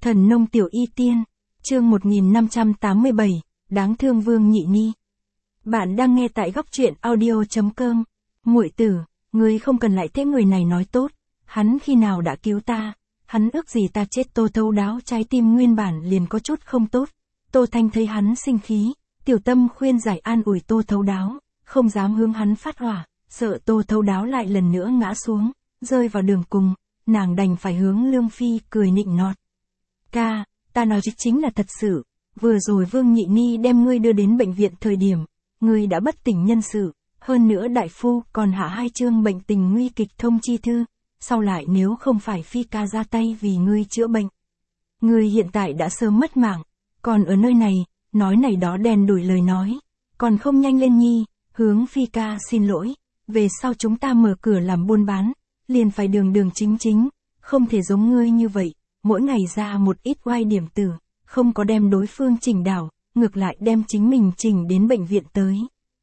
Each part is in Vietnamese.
Thần nông tiểu y tiên, chương 1587, đáng thương Vương Nhị Ni. Bạn đang nghe tại góc truyện audio.com. Muội tử, ngươi không cần lại thế người này nói tốt, hắn khi nào đã cứu ta, hắn ước gì ta chết. Tô Thấu Đáo trái tim nguyên bản liền có chút không tốt. Tô Thanh thấy hắn sinh khí, tiểu tâm khuyên giải an ủi Tô Thấu Đáo, không dám hướng hắn phát hỏa, sợ Tô Thấu Đáo lại lần nữa ngã xuống, rơi vào đường cùng, nàng đành phải hướng Lương Phi cười nịnh nọt. Ca, ta nói chính là thật sự, vừa rồi Vương Nhị Ni đem ngươi đưa đến bệnh viện thời điểm, ngươi đã bất tỉnh nhân sự, hơn nữa đại phu còn hạ 2 chương bệnh tình nguy kịch thông chi thư, sau lại nếu không phải Phi ca ra tay vì ngươi chữa bệnh, ngươi hiện tại đã sớm mất mạng, còn ở nơi này, nói này đó đen đủi lời nói, còn không nhanh lên nhi, hướng Phi ca xin lỗi, về sau chúng ta mở cửa làm buôn bán, liền phải đường đường chính chính, không thể giống ngươi như vậy. Mỗi ngày ra một ít oai điểm tử, không có đem đối phương chỉnh đảo, ngược lại đem chính mình chỉnh đến bệnh viện tới.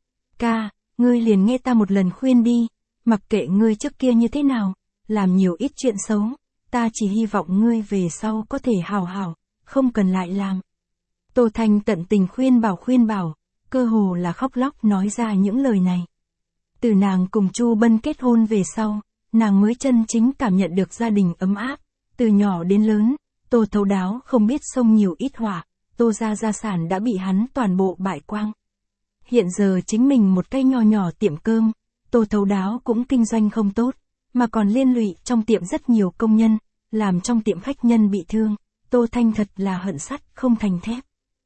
Ca, ngươi liền nghe ta một lần khuyên đi, mặc kệ ngươi trước kia như thế nào, làm nhiều ít chuyện xấu, ta chỉ hy vọng ngươi về sau có thể hảo hảo, không cần lại làm. Tô Thanh tận tình khuyên bảo, cơ hồ là khóc lóc nói ra những lời này. Từ nàng cùng Chu Bân kết hôn về sau, nàng mới chân chính cảm nhận được gia đình ấm áp. Từ nhỏ đến lớn, Tô Thấu Đáo không biết xông nhiều ít hỏa, Tô gia sản đã bị hắn toàn bộ bại quang. Hiện giờ chính mình một cái nho nhỏ tiệm cơm, Tô Thấu Đáo cũng kinh doanh không tốt, mà còn liên lụy trong tiệm rất nhiều công nhân, làm trong tiệm khách nhân bị thương, Tô Thanh thật là hận sắt không thành thép.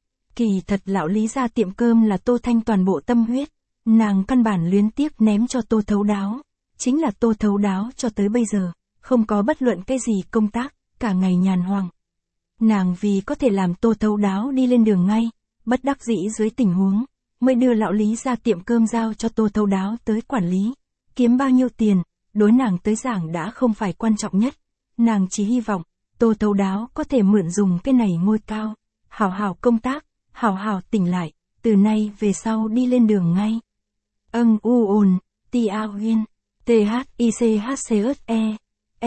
Kỳ thật lão Lý gia tiệm cơm là Tô Thanh toàn bộ tâm huyết, nàng căn bản luyến tiếc ném cho Tô Thấu Đáo, chính là Tô Thấu Đáo cho tới bây giờ. Không có bất luận cái gì công tác, cả ngày nhàn hoang. Nàng vì có thể làm Tô Thấu Đáo đi lên đường ngay, bất đắc dĩ dưới tình huống, mới đưa lão Lý ra tiệm cơm giao cho Tô Thấu Đáo tới quản lý. Kiếm bao nhiêu tiền, đối nàng tới giảng đã không phải quan trọng nhất. Nàng chỉ hy vọng, Tô Thấu Đáo có thể mượn dùng cái này ngôi cao, hảo hảo công tác, hảo hảo tỉnh lại, từ nay về sau đi lên đường ngay. U ồn, Ti A Huyên, THICHCSE.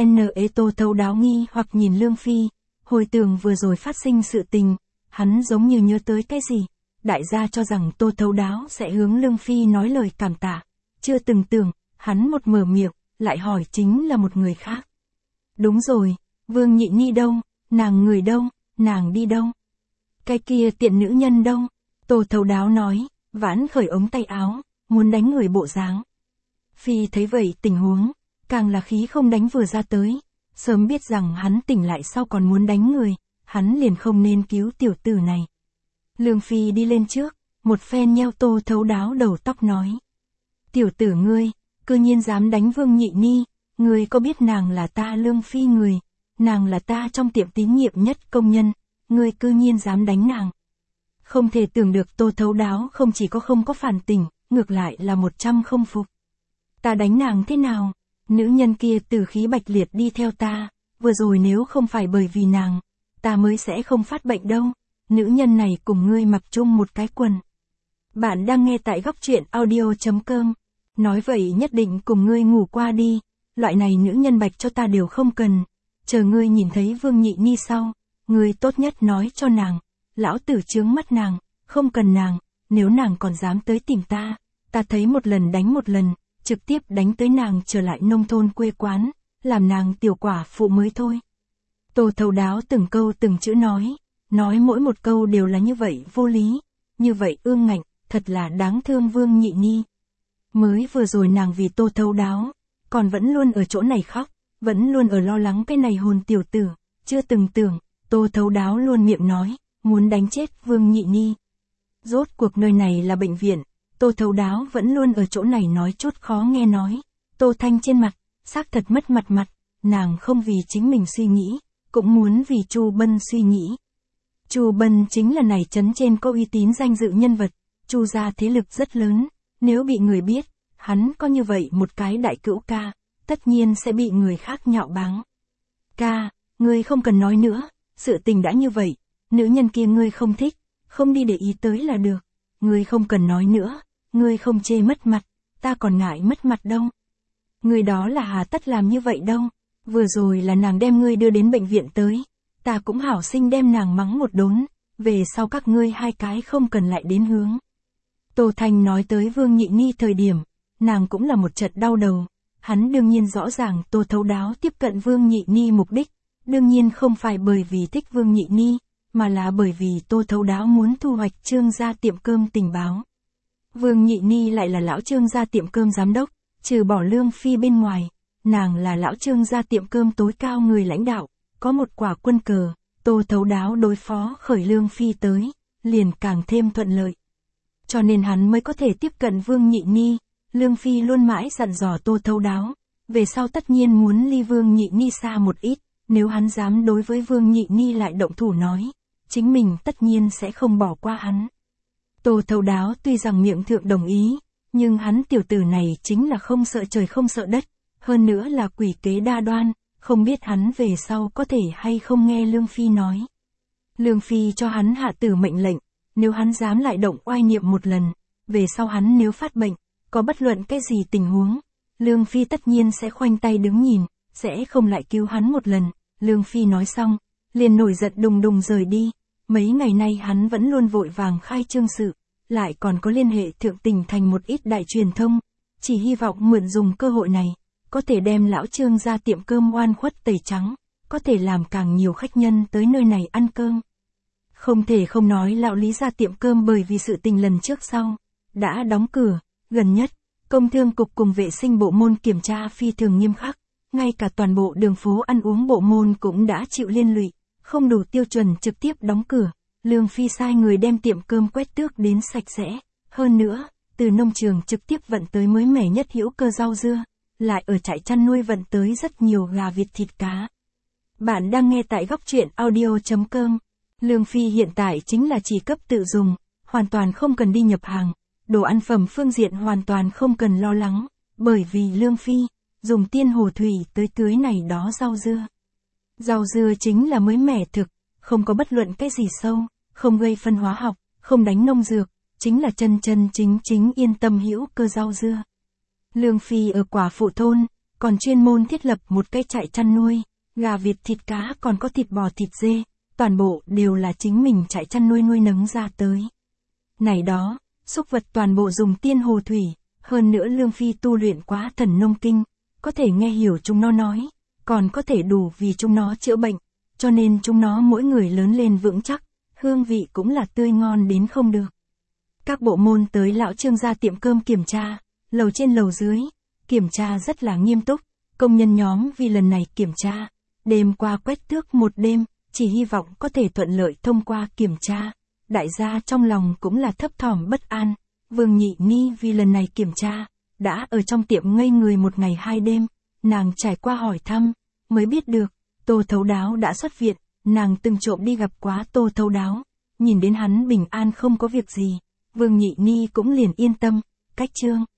Tô Thấu Đáo nghi hoặc nhìn Lương Phi, hồi tưởng vừa rồi phát sinh sự tình, hắn giống như nhớ tới cái gì, đại gia cho rằng Tô Thấu Đáo sẽ hướng Lương Phi nói lời cảm tạ, chưa từng tưởng, hắn một mở miệng, lại hỏi chính là một người khác. Đúng rồi, Vương Nhị Ni đâu, nàng người đâu, nàng đi đâu? Cái kia tiện nữ nhân đâu? Tô Thấu Đáo nói, vãn khởi ống tay áo, muốn đánh người bộ dáng. Phi thấy vậy tình huống, càng là khí không đánh vừa ra tới, sớm biết rằng hắn tỉnh lại sau còn muốn đánh người, hắn liền không nên cứu tiểu tử này. Lương Phi đi lên trước, một phen nheo Tô Thấu Đáo đầu tóc nói. Tiểu tử ngươi, cư nhiên dám đánh Vương Nhị Ni, ngươi có biết nàng là ta Lương Phi người, nàng là ta trong tiệm tín nhiệm nhất công nhân, ngươi cư nhiên dám đánh nàng. Không thể tưởng được Tô Thấu Đáo không chỉ có không có phản tỉnh, ngược lại là 100 không phục. Ta đánh nàng thế nào? Nữ nhân kia từ khí bạch liệt đi theo ta, vừa rồi nếu không phải bởi vì nàng, ta mới sẽ không phát bệnh đâu, nữ nhân này cùng ngươi mặc chung một cái quần. Bạn đang nghe tại góc truyện audio.com, nói vậy nhất định cùng ngươi ngủ qua đi, loại này nữ nhân bạch cho ta đều không cần, chờ ngươi nhìn thấy Vương Nhị Ni sau, ngươi tốt nhất nói cho nàng, lão tử chướng mắt nàng, không cần nàng, nếu nàng còn dám tới tìm ta thấy một lần đánh một lần. Trực tiếp đánh tới nàng trở lại nông thôn quê quán, làm nàng tiểu quả phụ mới thôi. Tô Thấu Đáo từng câu từng chữ nói mỗi một câu đều là như vậy vô lý, như vậy ương ngạnh, thật là đáng thương Vương Nhị Ni. Mới vừa rồi nàng vì Tô Thấu Đáo, còn vẫn luôn ở chỗ này khóc, vẫn luôn ở lo lắng cái này hồn tiểu tử, chưa từng tưởng, Tô Thấu Đáo luôn miệng nói, muốn đánh chết Vương Nhị Ni. Rốt cuộc nơi này là bệnh viện. Tô Thấu Đáo vẫn luôn ở chỗ này nói chút khó nghe nói. Tô Thanh trên mặt, xác thật mất mặt, nàng không vì chính mình suy nghĩ, cũng muốn vì Chu Bân suy nghĩ. Chu Bân chính là này trấn trên có uy tín danh dự nhân vật, Chu gia thế lực rất lớn, nếu bị người biết, hắn có như vậy một cái đại cữu ca, tất nhiên sẽ bị người khác nhạo báng. Ca, ngươi không cần nói nữa, sự tình đã như vậy, nữ nhân kia ngươi không thích, không đi để ý tới là được, ngươi không cần nói nữa. Ngươi không chê mất mặt, ta còn ngại mất mặt đâu. Ngươi đó là hà tất làm như vậy đâu, vừa rồi là nàng đem ngươi đưa đến bệnh viện tới, ta cũng hảo sinh đem nàng mắng một đốn, về sau các ngươi hai cái không cần lại đến hướng. Tô Thanh nói tới Vương Nhị Ni thời điểm, nàng cũng là một trận đau đầu, hắn đương nhiên rõ ràng Tô Thấu Đáo tiếp cận Vương Nhị Ni mục đích, đương nhiên không phải bởi vì thích Vương Nhị Ni, mà là bởi vì Tô Thấu Đáo muốn thu hoạch Trương gia tiệm cơm tình báo. Vương Nhị Ni lại là lão Trương gia tiệm cơm giám đốc, trừ bỏ Lương Phi bên ngoài, nàng là lão Trương gia tiệm cơm tối cao người lãnh đạo, có một quả quân cờ, Tô Thấu Đáo đối phó khởi Lương Phi tới, liền càng thêm thuận lợi. Cho nên hắn mới có thể tiếp cận Vương Nhị Ni, Lương Phi luôn mãi dặn dò Tô Thấu Đáo, về sau tất nhiên muốn ly Vương Nhị Ni xa một ít, nếu hắn dám đối với Vương Nhị Ni lại động thủ nói, chính mình tất nhiên sẽ không bỏ qua hắn. Tô Thấu Đáo tuy rằng miệng thượng đồng ý, nhưng hắn tiểu tử này chính là không sợ trời không sợ đất, hơn nữa là quỷ kế đa đoan, không biết hắn về sau có thể hay không nghe Lương Phi nói. Lương Phi cho hắn hạ tử mệnh lệnh, nếu hắn dám lại động oai niệm một lần, về sau hắn nếu phát bệnh, có bất luận cái gì tình huống, Lương Phi tất nhiên sẽ khoanh tay đứng nhìn, sẽ không lại cứu hắn một lần. Lương Phi nói xong, liền nổi giận đùng đùng rời đi. Mấy ngày nay hắn vẫn luôn vội vàng khai trương sự, lại còn có liên hệ thượng tỉnh thành một ít đại truyền thông, chỉ hy vọng mượn dùng cơ hội này, có thể đem lão Trương ra tiệm cơm oan khuất tẩy trắng, có thể làm càng nhiều khách nhân tới nơi này ăn cơm. Không thể không nói lão Lý ra tiệm cơm bởi vì sự tình lần trước sau, đã đóng cửa, gần nhất, công thương cục cùng vệ sinh bộ môn kiểm tra phi thường nghiêm khắc, ngay cả toàn bộ đường phố ăn uống bộ môn cũng đã chịu liên lụy, không đủ tiêu chuẩn trực tiếp đóng cửa. Lương Phi sai người đem tiệm cơm quét tước đến sạch sẽ, hơn nữa, từ nông trường trực tiếp vận tới mới mẻ nhất hữu cơ rau dưa, lại ở trại chăn nuôi vận tới rất nhiều gà vịt thịt cá. Bạn đang nghe tại góc truyện audio.com. Lương Phi hiện tại chính là chỉ cấp tự dùng, hoàn toàn không cần đi nhập hàng, đồ ăn phẩm phương diện hoàn toàn không cần lo lắng, bởi vì Lương Phi dùng tiên hồ thủy tới tưới này đó rau dưa. Rau dưa chính là mới mẻ thực, không có bất luận cái gì sâu, không gây phân hóa học, không đánh nông dược, chính là chân chân chính chính yên tâm hữu cơ rau dưa. Lương Phi ở Quả Phụ thôn, còn chuyên môn thiết lập một cái trại chăn nuôi, gà vịt thịt cá còn có thịt bò thịt dê, toàn bộ đều là chính mình trại chăn nuôi nuôi nấng ra tới. Này đó, súc vật toàn bộ dùng tiên hồ thủy, hơn nữa Lương Phi tu luyện quá thần nông kinh, có thể nghe hiểu chúng nó nói, còn có thể đủ vì chúng nó chữa bệnh, cho nên chúng nó mỗi người lớn lên vững chắc, hương vị cũng là tươi ngon đến không được. Các bộ môn tới lão Trương gia tiệm cơm kiểm tra, lầu trên lầu dưới, kiểm tra rất là nghiêm túc, công nhân nhóm vì lần này kiểm tra, đêm qua quét tước một đêm, chỉ hy vọng có thể thuận lợi thông qua kiểm tra. Đại gia trong lòng cũng là thấp thỏm bất an, Vương Nhị Ni vì lần này kiểm tra, đã ở trong tiệm ngây người một ngày hai đêm, nàng trải qua hỏi thăm, mới biết được, Tô Thấu Đáo đã xuất viện, nàng từng trộm đi gặp quá Tô Thấu Đáo, nhìn đến hắn bình an không có việc gì, Vương Nhị Ni cũng liền yên tâm, cách Trương